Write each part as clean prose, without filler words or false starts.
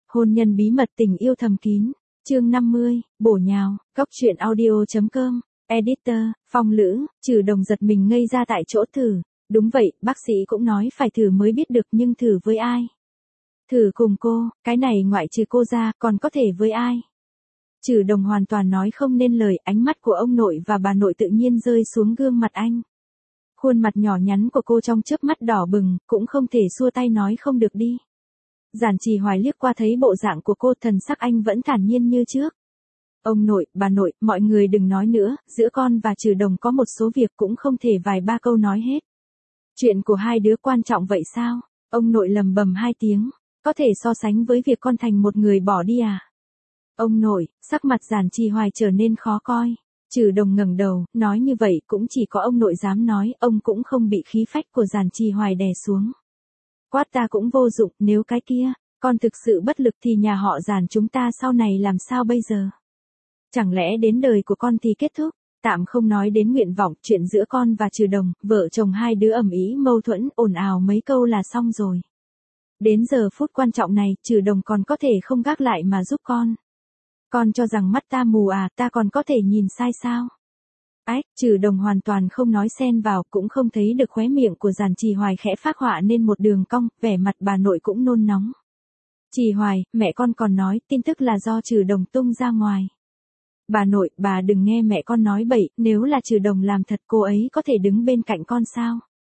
Hôn nhân bí mật tình yêu thầm kín. Chương 50, bổ nhào, Cóc truyện audio.com, editor, Phong Lữ, Trừ Đồng giật mình ngây ra tại chỗ thử. Đúng vậy, bác sĩ cũng nói phải thử mới biết được nhưng thử với ai? Thử cùng cô, cái này ngoại trừ cô ra, còn có thể với ai? Trừ Đồng hoàn toàn nói không nên lời, ánh mắt của ông nội và bà nội tự nhiên rơi xuống gương mặt anh. Khuôn mặt nhỏ nhắn của cô trong chớp mắt đỏ bừng, cũng không thể xua tay nói không được đi. Giản Trì Hoài liếc qua thấy bộ dạng của cô, thần sắc anh vẫn thản nhiên như trước. Ông nội, bà nội, mọi người đừng nói nữa, giữa con và Trừ Đồng có một số việc cũng không thể vài ba câu nói hết. Chuyện của hai đứa quan trọng vậy sao? Ông nội lầm bầm hai tiếng, có thể so sánh với việc con thành một người bỏ đi à? Ông nội, sắc mặt Giản Trì Hoài trở nên khó coi. Trừ Đồng ngẩng đầu, nói như vậy cũng chỉ có ông nội dám nói, ông cũng không bị khí phách của Giản Trì Hoài đè xuống. Quát ta cũng vô dụng, nếu cái kia, con thực sự bất lực thì nhà họ Giản chúng ta sau này làm sao bây giờ? Chẳng lẽ đến đời của con thì kết thúc? Tạm không nói đến nguyện vọng, chuyện giữa con và Trừ Đồng, vợ chồng hai đứa ầm ĩ mâu thuẫn, ồn ào mấy câu là xong rồi. Đến giờ phút quan trọng này, Trừ Đồng còn có thể không gác lại mà giúp con. Con cho rằng mắt ta mù à, ta còn có thể nhìn sai sao? Ách, Trừ Đồng hoàn toàn không nói xen vào, cũng không thấy được khóe miệng của Giản Trì Hoài khẽ phác họa nên một đường cong, vẻ mặt bà nội cũng nôn nóng. Trì Hoài, mẹ con còn nói, tin tức là do Trừ Đồng tung ra ngoài. Bà nội, bà đừng nghe mẹ con nói bậy, nếu là Trừ Đồng làm thật cô ấy có thể đứng bên cạnh con sao?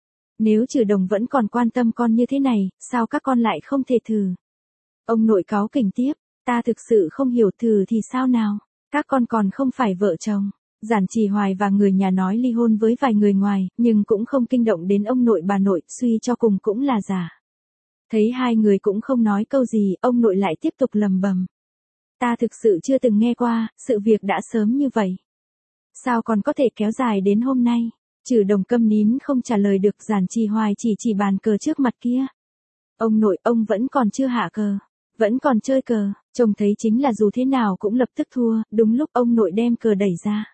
Nếu Trừ Đồng vẫn còn quan tâm con như thế này, sao các con lại không thể thử? Ông nội cáu kỉnh tiếp, ta thực sự không hiểu, thử thì sao nào? Các con còn không phải vợ chồng. Giản Trì Hoài và người nhà nói ly hôn với vài người ngoài, nhưng cũng không kinh động đến ông nội bà nội, suy cho cùng cũng là giả. Thấy hai người cũng không nói câu gì, ông nội lại tiếp tục lầm bầm. Ta thực sự chưa từng nghe qua, sự việc đã sớm như vậy. Sao còn có thể kéo dài đến hôm nay? Trừ Đồng câm nín không trả lời được, Giản Trì Hoài chỉ bàn cờ trước mặt kia. Ông nội, ông vẫn còn chưa hạ cờ. Vẫn còn chơi cờ, trông thấy chính là dù thế nào cũng lập tức thua, đúng lúc ông nội đem cờ đẩy ra.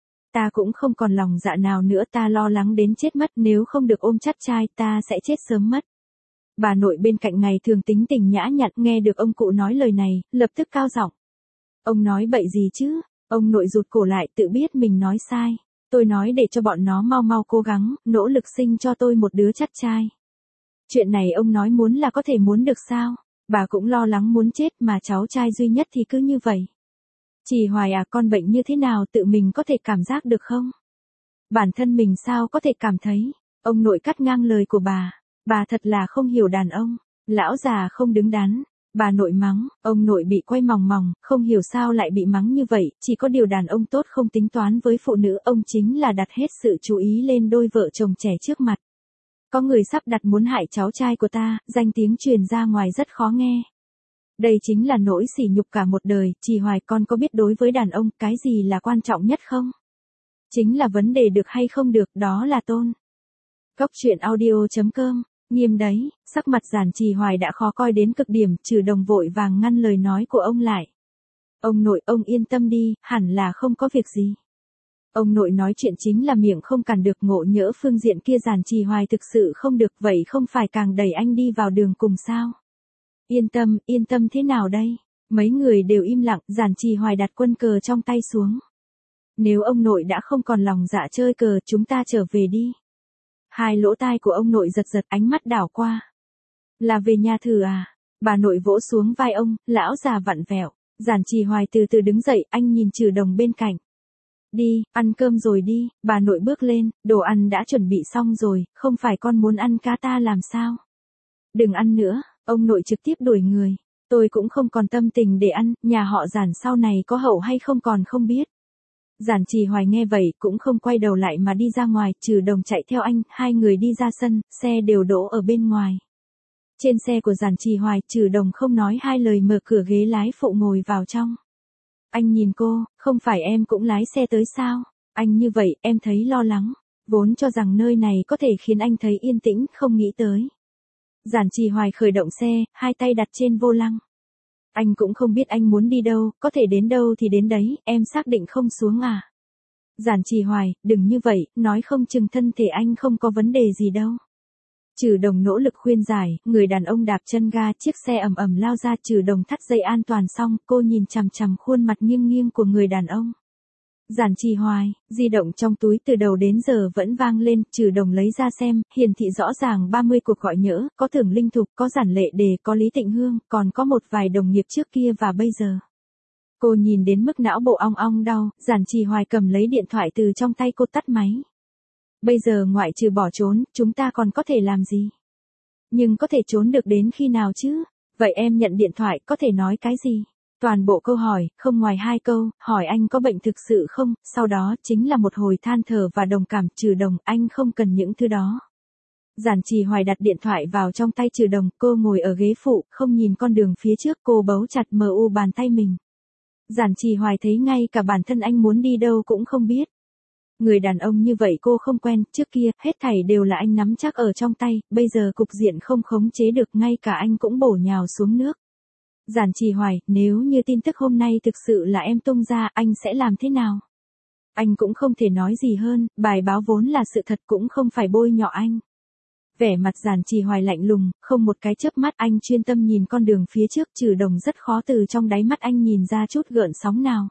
Ta cũng không còn lòng dạ nào nữa, ta lo lắng đến chết mất, nếu không được ôm chặt trai ta sẽ chết sớm mất. Bà nội bên cạnh ngày thường tính tình nhã nhặn, nghe được ông cụ nói lời này, lập tức cao giọng. Ông nói bậy gì chứ? Ông nội rụt cổ lại, tự biết mình nói sai. Tôi nói để cho bọn nó mau mau cố gắng, nỗ lực sinh cho tôi một đứa chắt trai. Chuyện này ông nói muốn là có thể muốn được sao? Bà cũng lo lắng muốn chết mà cháu trai duy nhất thì cứ như vậy. Trì Hoài à, con bệnh như thế nào tự mình có thể cảm giác được không? Bản thân mình sao có thể cảm thấy? Ông nội cắt ngang lời của bà thật là không hiểu đàn ông, lão già không đứng đắn. Bà nội mắng, ông nội bị quay mòng mòng, không hiểu sao lại bị mắng như vậy, chỉ có điều đàn ông tốt không tính toán với phụ nữ, ông chính là đặt hết sự chú ý lên đôi vợ chồng trẻ trước mặt. Có người sắp đặt muốn hại cháu trai của ta, danh tiếng truyền ra ngoài rất khó nghe. Đây chính là nỗi sỉ nhục cả một đời. Trì Hoài, con có biết đối với đàn ông cái gì là quan trọng nhất không? Chính là vấn đề được hay không được, đó là tôn. Cóc truyện audio.com, nghiêm đấy, sắc mặt Giản Trì Hoài đã khó coi đến cực điểm, Trừ Đồng vội vàng ngăn lời nói của ông lại. Ông nội, ông yên tâm đi, hẳn là không có việc gì. Ông nội nói chuyện chính là miệng không cản được, ngộ nhỡ phương diện kia Giản Trì Hoài thực sự không được, vậy không phải càng đẩy anh đi vào đường cùng sao? Yên tâm thế nào đây? Mấy người đều im lặng, Giản Trì Hoài đặt quân cờ trong tay xuống. Nếu ông nội đã không còn lòng dạ chơi cờ, chúng ta trở về đi. Hai lỗ tai của ông nội giật giật, ánh mắt đảo qua. Là về nhà thử à? Bà nội vỗ xuống vai ông, lão già vặn vẹo. Giản Trì Hoài từ từ đứng dậy, anh nhìn Trừ Đồng bên cạnh. Đi, ăn cơm rồi đi. Bà nội bước lên, đồ ăn đã chuẩn bị xong rồi, không phải con muốn ăn cá ta làm sao? Đừng ăn nữa, ông nội trực tiếp đuổi người. Tôi cũng không còn tâm tình để ăn, nhà họ Giản sau này có hậu hay không còn không biết. Giản Trì Hoài nghe vậy cũng không quay đầu lại mà đi ra ngoài, Trừ Đồng chạy theo anh, hai người đi ra sân, xe đều đỗ ở bên ngoài. Trên xe của Giản Trì Hoài, Trừ Đồng không nói hai lời mở cửa ghế lái phụ ngồi vào trong. Anh nhìn cô, không phải em cũng lái xe tới sao? Anh như vậy, em thấy lo lắng. Vốn cho rằng nơi này có thể khiến anh thấy yên tĩnh, không nghĩ tới. Giản Trì Hoài khởi động xe, hai tay đặt trên vô lăng. Anh cũng không biết anh muốn đi đâu, có thể đến đâu thì đến đấy, em xác định không xuống à? Giản Trì Hoài, đừng như vậy, nói không chừng thân thể anh không có vấn đề gì đâu. Trừ Đồng nỗ lực khuyên giải, người đàn ông đạp chân ga, chiếc xe ầm ầm lao ra. Trừ Đồng thắt dây an toàn xong, cô nhìn chằm chằm khuôn mặt nghiêng nghiêng của người đàn ông. Giản Trì Hoài, di động trong túi từ đầu đến giờ vẫn vang lên. Trừ Đồng lấy ra xem, hiển thị rõ ràng 30 cuộc gọi nhỡ, có Tưởng Linh Thục, có Giản Lệ Đề, có Lý Tịnh Hương, còn có một vài đồng nghiệp trước kia và bây giờ. Cô nhìn đến mức não bộ ong ong đau. Giản Trì Hoài cầm lấy điện thoại từ trong tay cô, tắt máy. Bây giờ ngoại trừ bỏ trốn, chúng ta còn có thể làm gì? Nhưng có thể trốn được đến khi nào chứ? Vậy em nhận điện thoại, có thể nói cái gì? Toàn bộ câu hỏi, không ngoài 2 câu, hỏi anh có bệnh thực sự không, sau đó chính là một hồi than thở và đồng cảm. Trừ Đồng, anh không cần những thứ đó. Giản Trì Hoài đặt điện thoại vào trong tay Trừ Đồng, cô ngồi ở ghế phụ, không nhìn con đường phía trước, cô bấu chặt mu bàn tay mình. Giản Trì Hoài thấy ngay cả bản thân anh muốn đi đâu cũng không biết. Người đàn ông như vậy cô không quen, trước kia, hết thảy đều là anh nắm chắc ở trong tay, bây giờ cục diện không khống chế được, ngay cả anh cũng bổ nhào xuống nước. Giản Trì Hoài, nếu như tin tức hôm nay thực sự là em tung ra, anh sẽ làm thế nào? Anh cũng không thể nói gì hơn, bài báo vốn là sự thật, cũng không phải bôi nhọ anh. Vẻ mặt Giản Trì Hoài lạnh lùng, không một cái chớp mắt, anh chuyên tâm nhìn con đường phía trước. Trừ Đồng rất khó từ trong đáy mắt anh nhìn ra chút gợn sóng nào.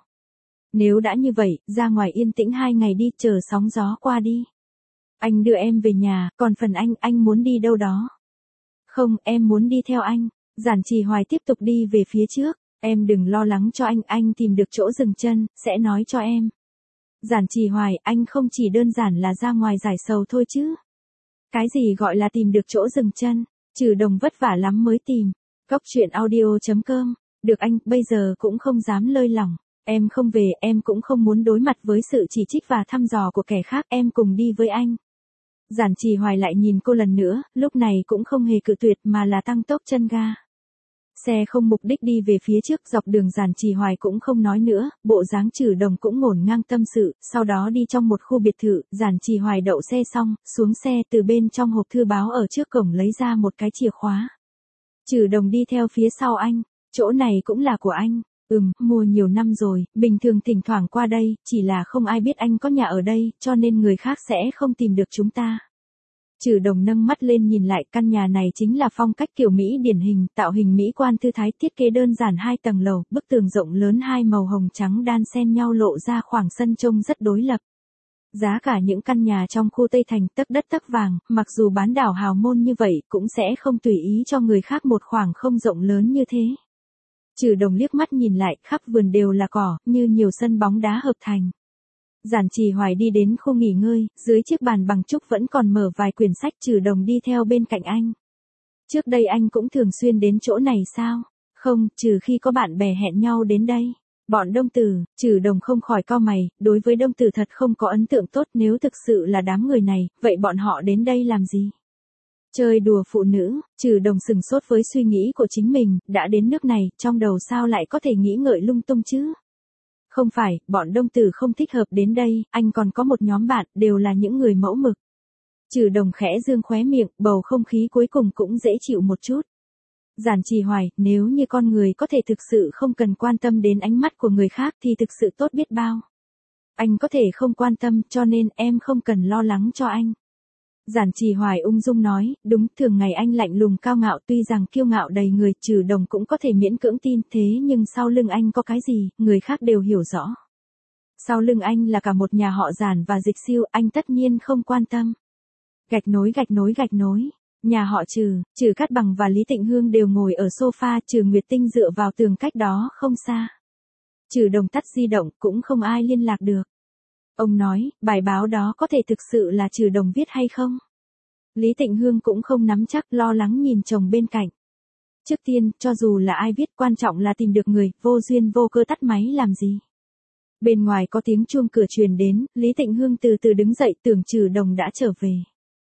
Nếu đã như vậy, ra ngoài yên tĩnh 2 ngày đi, chờ sóng gió qua đi. Anh đưa em về nhà, còn phần anh muốn đi đâu đó? Không, em muốn đi theo anh. Giản Trì Hoài tiếp tục đi về phía trước. Em đừng lo lắng cho anh tìm được chỗ dừng chân, sẽ nói cho em. Giản Trì Hoài, anh không chỉ đơn giản là ra ngoài giải sầu thôi chứ. Cái gì gọi là tìm được chỗ dừng chân? Trừ Đồng vất vả lắm mới tìm. Góc truyện audio.com. Được anh, bây giờ cũng không dám lơi lỏng. Em không về, em cũng không muốn đối mặt với sự chỉ trích và thăm dò của kẻ khác, em cùng đi với anh. Giản Trì Hoài lại nhìn cô lần nữa, lúc này cũng không hề cự tuyệt mà là tăng tốc chân ga. Xe không mục đích đi về phía trước, dọc đường Giản Trì Hoài cũng không nói nữa, bộ dáng Trừ Đồng cũng ngổn ngang tâm sự. Sau đó đi trong một khu biệt thự, Giản Trì Hoài đậu xe xong, xuống xe, từ bên trong hộp thư báo ở trước cổng lấy ra một cái chìa khóa. Trừ Đồng đi theo phía sau anh, chỗ này cũng là của anh. Mua nhiều năm rồi, bình thường thỉnh thoảng qua đây, chỉ là không ai biết anh có nhà ở đây, cho nên người khác sẽ không tìm được chúng ta. Trừ Đồng nâng mắt lên nhìn lại, căn nhà này chính là phong cách kiểu Mỹ điển hình, tạo hình mỹ quan thư thái, thiết kế đơn giản 2 tầng lầu, bức tường rộng lớn 2 màu hồng trắng đan xen nhau lộ ra khoảng sân trông rất đối lập. Giá cả những căn nhà trong khu Tây Thành tấc đất tấc vàng, mặc dù bán đảo hào môn như vậy, cũng sẽ không tùy ý cho người khác một khoảng không rộng lớn như thế. Trừ Đồng liếc mắt nhìn lại, khắp vườn đều là cỏ, như nhiều sân bóng đá hợp thành. Giản Trì Hoài đi đến khu nghỉ ngơi, dưới chiếc bàn bằng trúc vẫn còn mở vài quyển sách. Trừ Đồng đi theo bên cạnh anh. Trước đây anh cũng thường xuyên đến chỗ này sao? Không, trừ khi có bạn bè hẹn nhau đến đây. Bọn Đông Tử. Trừ Đồng không khỏi cau mày, đối với Đông Tử thật không có ấn tượng tốt. Nếu thực sự là đám người này, vậy bọn họ đến đây làm gì? Chơi đùa phụ nữ. Trừ Đồng sừng sốt với suy nghĩ của chính mình, đã đến nước này, trong đầu sao lại có thể nghĩ ngợi lung tung chứ? Không phải, bọn Đông Tử không thích hợp đến đây, anh còn có một nhóm bạn, đều là những người mẫu mực. Trừ Đồng khẽ dương khóe miệng, bầu không khí cuối cùng cũng dễ chịu một chút. Giản Trì Hoài, nếu như con người có thể thực sự không cần quan tâm đến ánh mắt của người khác thì thực sự tốt biết bao. Anh có thể không quan tâm, cho nên em không cần lo lắng cho anh. Giản Trì Hoài ung dung nói, đúng, thường ngày anh lạnh lùng cao ngạo, tuy rằng kiêu ngạo đầy người. Trừ Đồng cũng có thể miễn cưỡng tin, thế nhưng sau lưng anh có cái gì, người khác đều hiểu rõ. Sau lưng anh là cả một nhà họ Giản và Dịch Siêu, anh tất nhiên không quan tâm. Gạch nối. Nhà họ Trừ Cát Bằng và Lý Tịnh Hương đều ngồi ở sofa, Trừ Nguyệt Tinh dựa vào tường cách đó không xa. Trừ Đồng tắt di động, cũng không ai liên lạc được. Ông nói, bài báo đó có thể thực sự là Trừ Đồng viết hay không? Lý Tịnh Hương cũng không nắm chắc, lo lắng nhìn chồng bên cạnh. Trước tiên, cho dù là ai viết, quan trọng là tìm được người, vô duyên vô cơ tắt máy làm gì? Bên ngoài có tiếng chuông cửa truyền đến, Lý Tịnh Hương từ từ đứng dậy, tưởng Trừ Đồng đã trở về.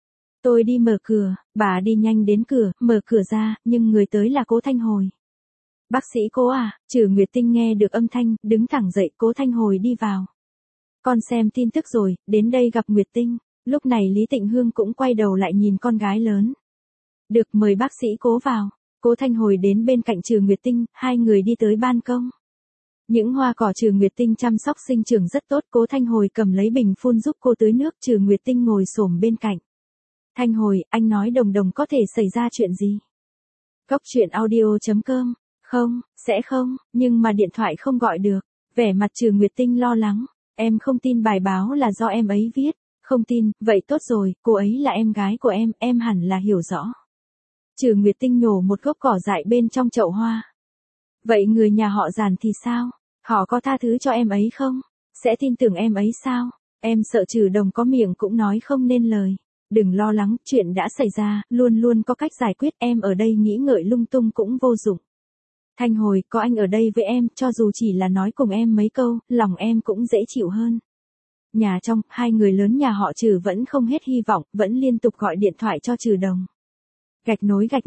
Tôi đi mở cửa, bà đi nhanh đến cửa, mở cửa ra, nhưng người tới là Cố Thanh Hồi. Bác sĩ Cố à? Trừ Nguyệt Tinh nghe được âm thanh, đứng thẳng dậy. Cố Thanh Hồi đi vào. Con xem tin tức rồi, đến đây gặp Nguyệt Tinh. Lúc này Lý Tịnh Hương cũng quay đầu lại nhìn con gái lớn. Được, mời bác sĩ Cố vào. Cố Thanh Hồi đến bên cạnh Trừ Nguyệt Tinh, hai người đi tới ban công. Những hoa cỏ Trừ Nguyệt Tinh chăm sóc sinh trưởng rất tốt. Cố Thanh Hồi cầm lấy bình phun giúp cô tưới nước. Trừ Nguyệt Tinh ngồi xổm bên cạnh. Thanh hồi, anh nói Đồng Đồng có thể xảy ra chuyện gì? Cốc truyện audio.com. Không, sẽ không, nhưng mà điện thoại không gọi được. Vẻ mặt Trừ Nguyệt Tinh lo lắng. Em không tin bài báo là do em ấy viết. Không tin, vậy tốt rồi, cô ấy là em gái của em hẳn là hiểu rõ. Trừ Nguyệt Tinh nhổ một gốc cỏ dại bên trong chậu hoa. Vậy người nhà họ Giản thì sao? Họ có tha thứ cho em ấy không? Sẽ tin tưởng em ấy sao? Em sợ Trừ Đồng có miệng cũng nói không nên lời. Đừng lo lắng, chuyện đã xảy ra, luôn luôn có cách giải quyết, em ở đây nghĩ ngợi lung tung cũng vô dụng. Thanh hồi, có anh ở đây với em, cho dù chỉ là nói cùng em mấy câu, lòng em cũng dễ chịu hơn. Nhà trong, hai người lớn nhà họ Trừ vẫn không hết hy vọng, vẫn liên tục gọi điện thoại cho Trừ Đồng. Gạch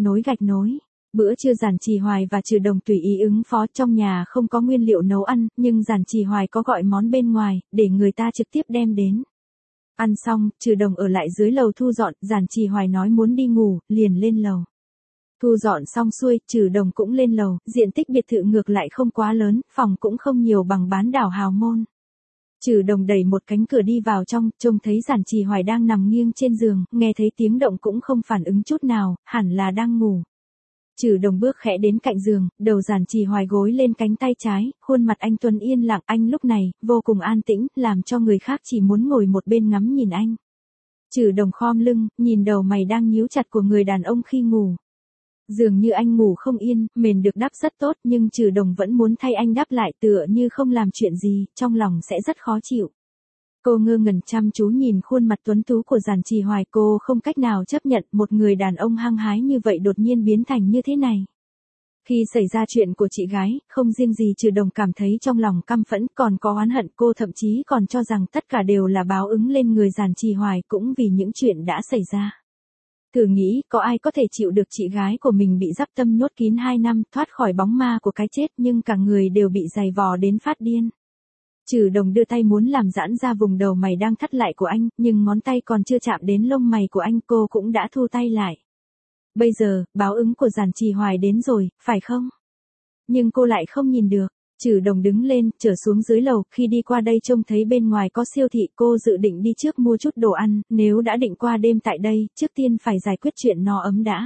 nối. Bữa trưa Giản Trì Hoài và Trừ Đồng tùy ý ứng phó, trong nhà không có nguyên liệu nấu ăn, nhưng Giản Trì Hoài có gọi món bên ngoài, để người ta trực tiếp đem đến. Ăn xong, Trừ Đồng ở lại dưới lầu thu dọn, Giản Trì Hoài nói muốn đi ngủ, liền lên lầu. Thu dọn xong xuôi, Trừ Đồng cũng lên lầu, diện tích biệt thự ngược lại không quá lớn, phòng cũng không nhiều bằng bán đảo Hào Môn. Trừ Đồng đẩy một cánh cửa đi vào trong, trông thấy Giản Trì Hoài đang nằm nghiêng trên giường, nghe thấy tiếng động cũng không phản ứng chút nào, hẳn là đang ngủ. Trừ Đồng bước khẽ đến cạnh giường, đầu Giản Trì Hoài gối lên cánh tay trái, khuôn mặt anh tuấn yên lặng, anh lúc này, vô cùng an tĩnh, làm cho người khác chỉ muốn ngồi một bên ngắm nhìn anh. Trừ Đồng khom lưng, nhìn đầu mày đang nhíu chặt của người đàn ông khi ngủ. Dường như anh ngủ không yên, mền được đắp rất tốt nhưng Trừ Đồng vẫn muốn thay anh đắp lại tựa như không làm chuyện gì, trong lòng sẽ rất khó chịu. Cô ngơ ngẩn chăm chú nhìn khuôn mặt tuấn tú của Giản Trì Hoài, cô không cách nào chấp nhận một người đàn ông hăng hái như vậy đột nhiên biến thành như thế này. Khi xảy ra chuyện của chị gái, không riêng gì Trừ Đồng cảm thấy trong lòng căm phẫn, còn có oán hận, cô thậm chí còn cho rằng tất cả đều là báo ứng lên người Giản Trì Hoài cũng vì những chuyện đã xảy ra. Thử nghĩ, có ai có thể chịu được chị gái của mình bị giáp tâm nhốt kín 2 năm, thoát khỏi bóng ma của cái chết nhưng cả người đều bị giày vò đến phát điên. Trừ Đồng đưa tay muốn làm giãn ra vùng đầu mày đang thắt lại của anh, nhưng ngón tay còn chưa chạm đến lông mày của anh, cô cũng đã thu tay lại. Bây giờ, báo ứng của Giản Trì Hoài đến rồi, phải không? Nhưng cô lại không nhìn được. Trừ Đồng đứng lên, trở xuống dưới lầu, khi đi qua đây trông thấy bên ngoài có siêu thị, cô dự định đi trước mua chút đồ ăn, nếu đã định qua đêm tại đây, trước tiên phải giải quyết chuyện no ấm đã.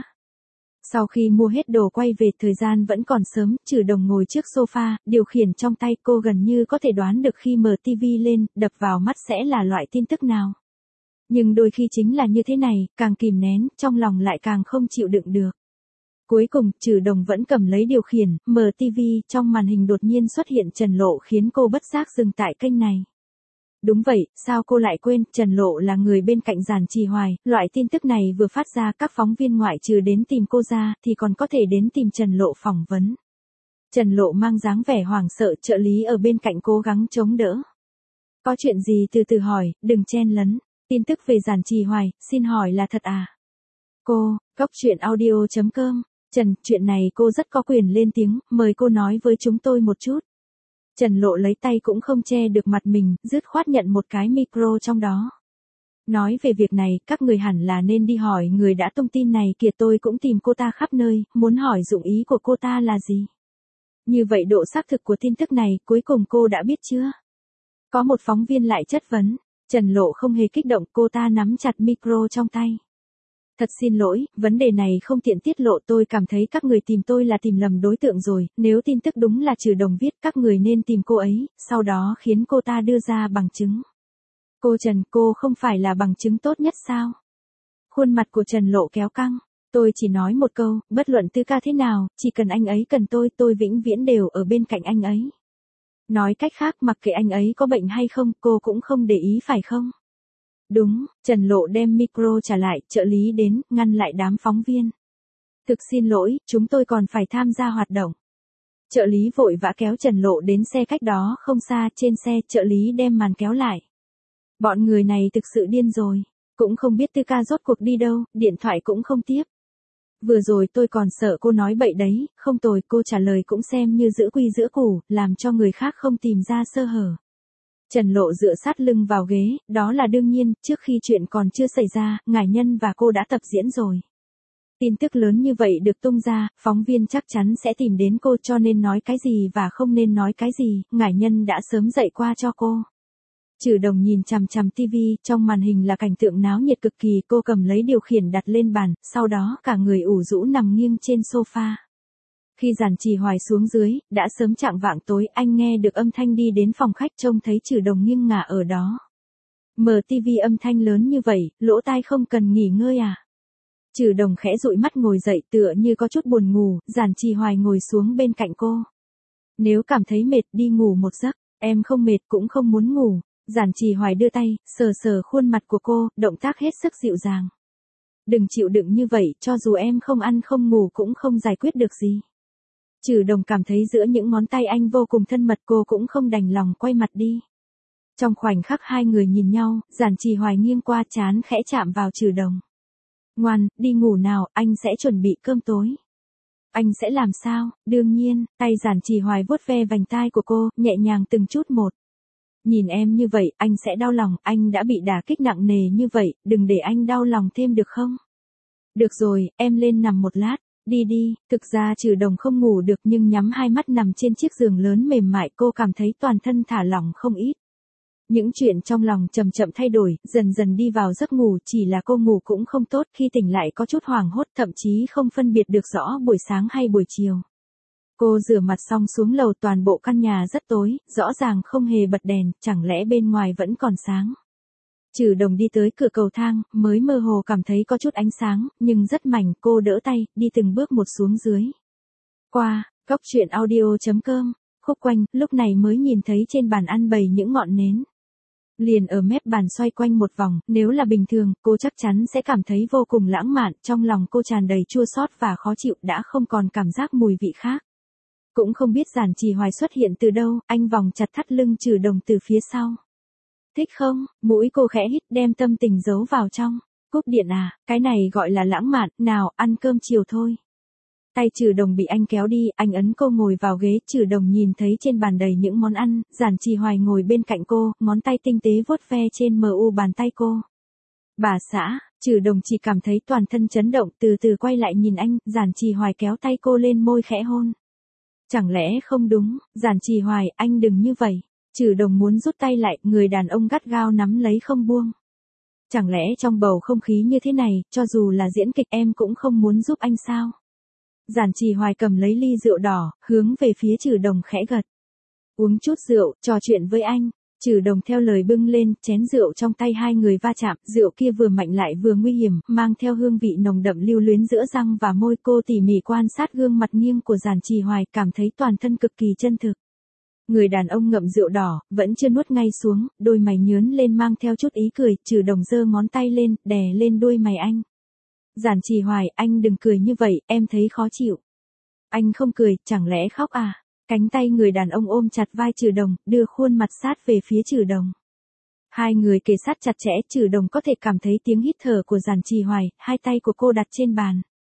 Sau khi mua hết đồ quay về, thời gian vẫn còn sớm, Trừ Đồng ngồi trước sofa, điều khiển trong tay, cô gần như có thể đoán được khi mở tivi lên, đập vào mắt sẽ là loại tin tức nào. Nhưng đôi khi chính là như thế này, càng kìm nén, trong lòng lại càng không chịu đựng được. Cuối cùng, Trừ Đồng vẫn cầm lấy điều khiển, mở tivi, trong màn hình đột nhiên xuất hiện Trần Lộ khiến cô bất giác dừng tại kênh này. Đúng vậy, sao cô lại quên, Trần Lộ là người bên cạnh Giản Trì Hoài, loại tin tức này vừa phát ra, các phóng viên ngoại trừ đến tìm cô ra, thì còn có thể đến tìm Trần Lộ phỏng vấn. Trần Lộ mang dáng vẻ hoảng sợ, trợ lý ở bên cạnh cố gắng chống đỡ. Có chuyện gì từ từ hỏi, đừng chen lấn. Tin tức về Giản Trì Hoài, xin hỏi là thật à? Cô, Cốc truyện audio.com. Trần, chuyện này cô rất có quyền lên tiếng, mời cô nói với chúng tôi một chút. Trần Lộ lấy tay cũng không che được mặt mình, dứt khoát nhận một cái micro trong đó. Nói về việc này, các người hẳn là nên đi hỏi người đã tung tin này kìa, tôi cũng tìm cô ta khắp nơi, muốn hỏi dụng ý của cô ta là gì. Như vậy độ xác thực của tin tức này, cuối cùng cô đã biết chưa? Có một phóng viên lại chất vấn, Trần Lộ không hề kích động, cô ta nắm chặt micro trong tay. Thật xin lỗi, vấn đề này không tiện tiết lộ, tôi cảm thấy các người tìm tôi là tìm lầm đối tượng rồi, nếu tin tức đúng là Trừ Đồng viết, các người nên tìm cô ấy, sau đó khiến cô ta đưa ra bằng chứng. Cô Trần, cô không phải là bằng chứng tốt nhất sao? Khuôn mặt của Trần Lộ kéo căng, tôi chỉ nói một câu, bất luận Tư Ca thế nào, chỉ cần anh ấy cần tôi vĩnh viễn đều ở bên cạnh anh ấy. Nói cách khác, mặc kệ anh ấy có bệnh hay không, cô cũng không để ý phải không? Đúng, Trần Lộ đem micro trả lại, trợ lý đến, ngăn lại đám phóng viên. Thực xin lỗi, chúng tôi còn phải tham gia hoạt động. Trợ lý vội vã kéo Trần Lộ đến xe cách đó không xa, trên xe, trợ lý đem màn kéo lại. Bọn người này thực sự điên rồi, cũng không biết Tư Ca rốt cuộc đi đâu, điện thoại cũng không tiếp. Vừa rồi tôi còn sợ cô nói bậy đấy, không tồi, cô trả lời cũng xem như giữ quy giữ củ, làm cho người khác không tìm ra sơ hở. Trần Lộ dựa sát lưng vào ghế, đó là đương nhiên, trước khi chuyện còn chưa xảy ra, ngải nhân và cô đã tập diễn rồi. Tin tức lớn như vậy được tung ra, phóng viên chắc chắn sẽ tìm đến cô, cho nên nói cái gì và không nên nói cái gì, ngải nhân đã sớm dạy qua cho cô. Trừ Đồng nhìn chằm chằm tivi, trong màn hình là cảnh tượng náo nhiệt cực kỳ, cô cầm lấy điều khiển đặt lên bàn, sau đó cả người ủ rũ nằm nghiêng trên sofa. Khi Giản Trì Hoài xuống dưới, đã sớm chạng vạng tối, anh nghe được âm thanh đi đến phòng khách trông thấy Trừ Đồng nghiêng ngả ở đó. Mở tivi âm thanh lớn như vậy, lỗ tai không cần nghỉ ngơi à? Trừ Đồng khẽ dụi mắt ngồi dậy tựa như có chút buồn ngủ, Giản Trì Hoài ngồi xuống bên cạnh cô. Nếu cảm thấy mệt đi ngủ một giấc, em không mệt cũng không muốn ngủ. Giản Trì Hoài đưa tay, sờ sờ khuôn mặt của cô, động tác hết sức dịu dàng. Đừng chịu đựng như vậy, cho dù em không ăn không ngủ cũng không giải quyết được gì. Trừ Đồng cảm thấy giữa những ngón tay anh vô cùng thân mật, cô cũng không đành lòng quay mặt đi. Trong khoảnh khắc hai người nhìn nhau, Giản Trì Hoài nghiêng qua trán khẽ chạm vào Trừ Đồng. Ngoan, đi ngủ nào, anh sẽ chuẩn bị cơm tối. Anh sẽ làm sao? Đương nhiên, tay Giản Trì Hoài vuốt ve vành tai của cô, nhẹ nhàng từng chút một. Nhìn em như vậy, anh sẽ đau lòng, anh đã bị đả kích nặng nề như vậy, đừng để anh đau lòng thêm được không? Được rồi, em lên nằm một lát, đi đi. Thực ra Trừ Đồng không ngủ được nhưng nhắm hai mắt nằm trên chiếc giường lớn mềm mại, cô cảm thấy toàn thân thả lỏng không ít. Những chuyện trong lòng chậm chậm thay đổi, dần dần đi vào giấc ngủ, chỉ là cô ngủ cũng không tốt, khi tỉnh lại có chút hoảng hốt, thậm chí không phân biệt được rõ buổi sáng hay buổi chiều. Cô rửa mặt xong xuống lầu, toàn bộ căn nhà rất tối, rõ ràng không hề bật đèn, chẳng lẽ bên ngoài vẫn còn sáng. Trừ Đồng đi tới cửa cầu thang, mới mơ hồ cảm thấy có chút ánh sáng, nhưng rất mảnh, cô đỡ tay, đi từng bước một xuống dưới. Qua, góc truyện audio.com, Khúc Quanh, lúc này mới nhìn thấy trên bàn ăn bày những ngọn nến. Liền ở mép bàn xoay quanh một vòng, nếu là bình thường, cô chắc chắn sẽ cảm thấy vô cùng lãng mạn, trong lòng cô tràn đầy chua xót và khó chịu, đã không còn cảm giác mùi vị khác. Cũng không biết Giản Trì Hoài xuất hiện từ đâu, anh vòng chặt thắt lưng Trừ Đồng từ phía sau. Thích không? Mũi cô khẽ hít, đem tâm tình giấu vào trong. Cúp điện à, cái này gọi là lãng mạn, nào, ăn cơm chiều thôi. Tay Trừ Đồng bị anh kéo đi, anh ấn cô ngồi vào ghế, Trừ Đồng nhìn thấy trên bàn đầy những món ăn, Giản Trì Hoài ngồi bên cạnh cô, ngón tay tinh tế vuốt ve trên mu bàn tay cô. Bà xã, Trừ Đồng chỉ cảm thấy toàn thân chấn động, từ từ quay lại nhìn anh, Giản Trì Hoài kéo tay cô lên môi khẽ hôn. Chẳng lẽ không đúng, Giản Trì Hoài, anh đừng như vậy. Trừ Đồng muốn rút tay lại, người đàn ông gắt gao nắm lấy không buông. Chẳng lẽ trong bầu không khí như thế này, cho dù là diễn kịch em cũng không muốn giúp anh sao? Giản Trì Hoài cầm lấy ly rượu đỏ, hướng về phía Trừ Đồng khẽ gật. Uống chút rượu, trò chuyện với anh. Trừ Đồng theo lời bưng lên, chén rượu trong tay hai người va chạm, rượu kia vừa mạnh lại vừa nguy hiểm, mang theo hương vị nồng đậm lưu luyến giữa răng và môi. Cô tỉ mỉ quan sát gương mặt nghiêng của Giản Trì Hoài, cảm thấy toàn thân cực kỳ chân thực. Người đàn ông ngậm rượu đỏ, vẫn chưa nuốt ngay xuống, đôi mày nhớn lên mang theo chút ý cười, Trừ Đồng giơ ngón tay lên, đè lên đôi mày anh. Giản Trì Hoài, anh đừng cười như vậy, em thấy khó chịu. Anh không cười, chẳng lẽ khóc à? Cánh tay người đàn ông ôm chặt vai Trừ Đồng, đưa khuôn mặt sát về phía Trừ Đồng. Hai người kề sát chặt chẽ, Trừ Đồng có thể cảm thấy tiếng hít thở của Giản Trì Hoài, hai tay của cô đặt trên bàn.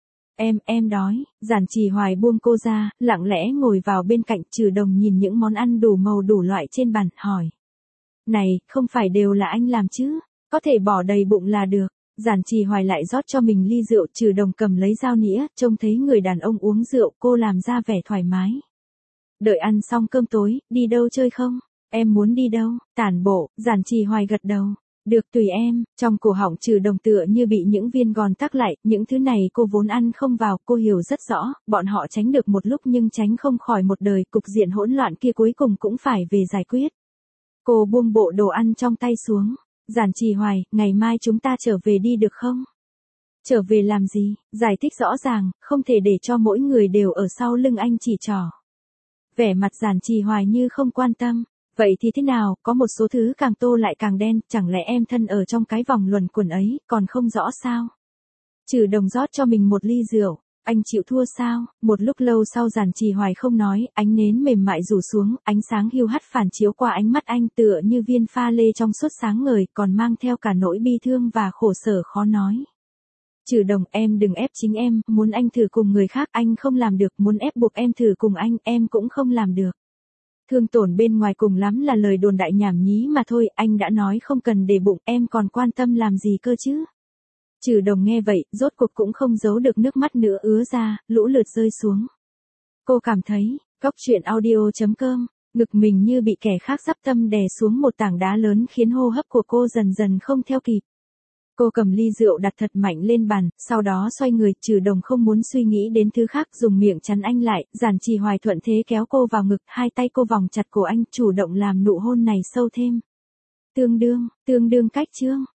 Em đói. Giản Trì Hoài buông cô ra, lặng lẽ ngồi vào bên cạnh. Trừ Đồng nhìn những món ăn đủ màu đủ loại trên bàn, hỏi. Này, không phải đều là anh làm chứ? Có thể bỏ đầy bụng là được. Giản Trì Hoài lại rót cho mình ly rượu, Trừ Đồng cầm lấy dao nĩa, trông thấy người đàn ông uống rượu, cô làm ra vẻ thoải mái. Đợi ăn xong cơm tối, đi đâu chơi không? Em muốn đi đâu? Tản bộ. Giản Trì Hoài gật đầu. Được, tùy em. Trong cổ họng Trừ Đồng tựa như bị những viên gòn tắc lại, những thứ này cô vốn ăn không vào, cô hiểu rất rõ, bọn họ tránh được một lúc nhưng tránh không khỏi một đời, cục diện hỗn loạn kia cuối cùng cũng phải về giải quyết. Cô buông bộ đồ ăn trong tay xuống. Giản Trì Hoài, ngày mai chúng ta trở về đi được không? Trở về làm gì? Giải thích rõ ràng, không thể để cho mỗi người đều ở sau lưng anh chỉ trỏ. Vẻ mặt Giản Trì Hoài như không quan tâm. Vậy thì thế nào, có một số thứ càng tô lại càng đen, chẳng lẽ em thân ở trong cái vòng luẩn quẩn ấy, còn không rõ sao? Trừ Đồng rót cho mình một ly rượu, anh chịu thua sao? Một lúc lâu sau Giản Trì Hoài không nói, ánh nến mềm mại rủ xuống, ánh sáng hiu hắt phản chiếu qua ánh mắt anh tựa như viên pha lê trong suốt sáng ngời, còn mang theo cả nỗi bi thương và khổ sở khó nói. Trừ Đồng, em đừng ép chính em, muốn anh thử cùng người khác anh không làm được, muốn ép buộc em thử cùng anh, em cũng không làm được. Thương tổn bên ngoài cùng lắm là lời đồn đại nhảm nhí mà thôi, anh đã nói không cần để bụng, em còn quan tâm làm gì cơ chứ? Trừ Đồng nghe vậy, rốt cuộc cũng không giấu được nước mắt nữa ứa ra, lũ lượt rơi xuống. Cô cảm thấy, góc truyện audio.com Ngực mình như bị kẻ khác sắp tâm đè xuống một tảng đá lớn khiến hô hấp của cô dần dần không theo kịp. Cô cầm ly rượu đặt thật mạnh lên bàn, sau đó xoay người, Trừ Đồng không muốn suy nghĩ đến thứ khác, dùng miệng chắn anh lại, Giản Trì Hoài thuận thế kéo cô vào ngực, hai tay cô vòng chặt cổ anh, chủ động làm nụ hôn này sâu thêm. Tương đương cách chương.